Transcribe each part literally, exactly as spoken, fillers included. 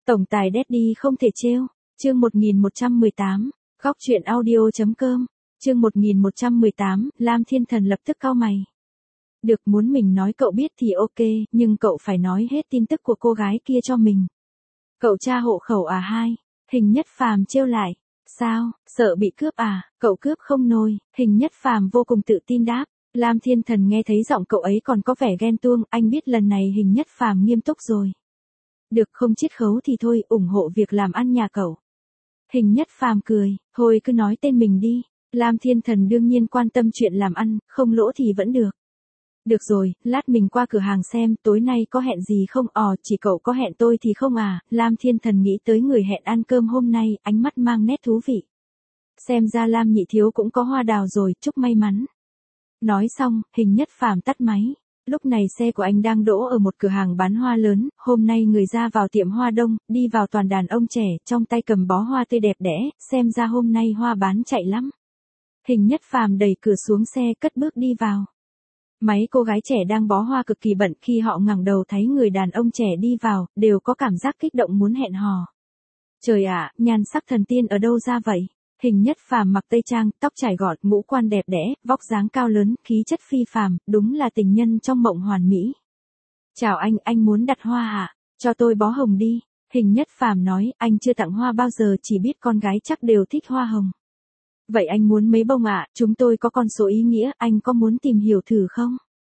Tổng tài Daddy không thể trêu. Chương một nghìn một trăm mười tám. Góc truyện audio chấm com. Chương một nghìn một trăm mười tám, Lam Thiên Thần lập tức cau mày. Được, muốn mình nói cậu biết thì ok, nhưng cậu phải nói hết tin tức của cô gái kia cho mình. Cậu tra hộ khẩu à hai? Hình Nhất Phàm trêu lại. Sao, sợ bị cướp à? Cậu cướp không nổi. Hình Nhất Phàm vô cùng tự tin đáp. Lam Thiên Thần nghe thấy giọng cậu ấy còn có vẻ ghen tuông, anh biết lần này Hình Nhất Phàm nghiêm túc rồi. Được, không chiết khấu thì thôi, ủng hộ việc làm ăn nhà cậu. Hình Nhất Phàm cười, thôi cứ nói tên mình đi. Lam Thiên Thần đương nhiên quan tâm chuyện làm ăn, không lỗ thì vẫn được. Được rồi, lát mình qua cửa hàng xem, tối nay có hẹn gì không? Ồ, chỉ cậu có hẹn tôi thì không à? Lam Thiên Thần nghĩ tới người hẹn ăn cơm hôm nay, ánh mắt mang nét thú vị. Xem ra Lam nhị thiếu cũng có hoa đào rồi, chúc may mắn. Nói xong, Hình Nhất Phàm tắt máy. Lúc này xe của anh đang đỗ ở một cửa hàng bán hoa lớn, hôm nay người ra vào tiệm hoa đông, đi vào toàn đàn ông trẻ, trong tay cầm bó hoa tươi đẹp đẽ, xem ra hôm nay hoa bán chạy lắm. Hình Nhất Phàm đẩy cửa xuống xe, cất bước đi vào. Mấy cô gái trẻ đang bó hoa cực kỳ bận, khi họ ngẩng đầu thấy người đàn ông trẻ đi vào, đều có cảm giác kích động muốn hẹn hò. Trời ạ, nhan sắc thần tiên ở đâu ra vậy? Hình Nhất Phàm mặc tây trang, tóc trải gọn, ngũ quan đẹp đẽ, vóc dáng cao lớn, khí chất phi phàm, đúng là tình nhân trong mộng hoàn mỹ. Chào anh, anh muốn đặt hoa à? Cho tôi bó hồng đi. Hình Nhất Phàm nói, anh chưa tặng hoa bao giờ, chỉ biết con gái chắc đều thích hoa hồng. Vậy anh muốn mấy bông ạ? À? Chúng tôi có con số ý nghĩa, anh có muốn tìm hiểu thử không?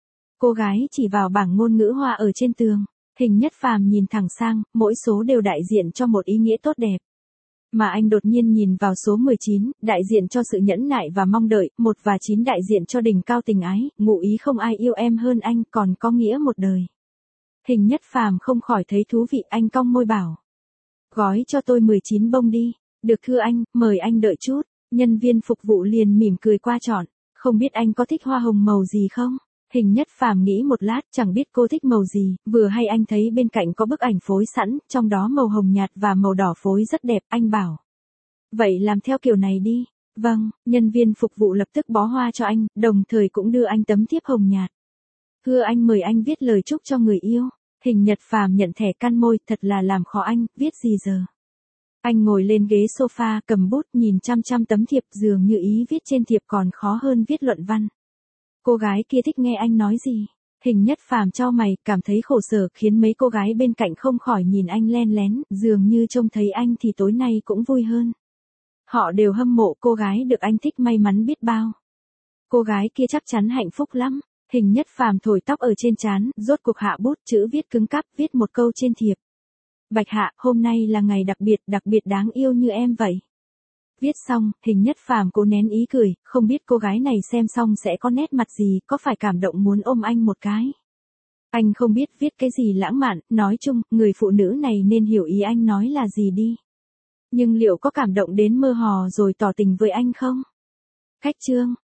Cô gái chỉ vào bảng ngôn ngữ hoa ở trên tường. Hình Nhất Phàm nhìn thẳng sang, mỗi số đều đại diện cho một ý nghĩa tốt đẹp. Mà anh đột nhiên nhìn vào số mười chín, đại diện cho sự nhẫn nại và mong đợi, một và chín đại diện cho đỉnh cao tình ái, ngụ ý không ai yêu em hơn anh, còn có nghĩa một đời. Hình Nhất Phàm không khỏi thấy thú vị, anh cong môi bảo. Gói cho tôi mười chín bông đi. Được thưa anh, mời anh đợi chút. Nhân viên phục vụ liền mỉm cười qua chọn. Không biết anh có thích hoa hồng màu gì không? Hình Nhất Phàm nghĩ một lát, chẳng biết cô thích màu gì, vừa hay anh thấy bên cạnh có bức ảnh phối sẵn, trong đó màu hồng nhạt và màu đỏ phối rất đẹp, anh bảo. Vậy làm theo kiểu này đi. Vâng, nhân viên phục vụ lập tức bó hoa cho anh, đồng thời cũng đưa anh tấm thiếp hồng nhạt. Thưa anh, mời anh viết lời chúc cho người yêu. Hình Nhất Phàm nhận thẻ căn môi, thật là làm khó anh, viết gì giờ? Anh ngồi lên ghế sofa, cầm bút, nhìn chăm chăm tấm thiệp, dường như ý viết trên thiệp còn khó hơn viết luận văn. Cô gái kia thích nghe anh nói gì? Hình Nhất Phàm chau mày, cảm thấy khổ sở, khiến mấy cô gái bên cạnh không khỏi nhìn anh len lén, dường như trông thấy anh thì tối nay cũng vui hơn. Họ đều hâm mộ cô gái được anh thích may mắn biết bao. Cô gái kia chắc chắn hạnh phúc lắm. Hình Nhất Phàm thổi tóc ở trên trán, rốt cuộc hạ bút, chữ viết cứng cáp, viết một câu trên thiệp. Bạch Hạ, hôm nay là ngày đặc biệt, đặc biệt đáng yêu như em vậy. Viết xong, Hình Nhất Phàm cố nén ý cười, không biết cô gái này xem xong sẽ có nét mặt gì, có phải cảm động muốn ôm anh một cái. Anh không biết viết cái gì lãng mạn, nói chung, người phụ nữ này nên hiểu ý anh nói là gì đi. Nhưng liệu có cảm động đến mơ hồ rồi tỏ tình với anh không? Khách trương,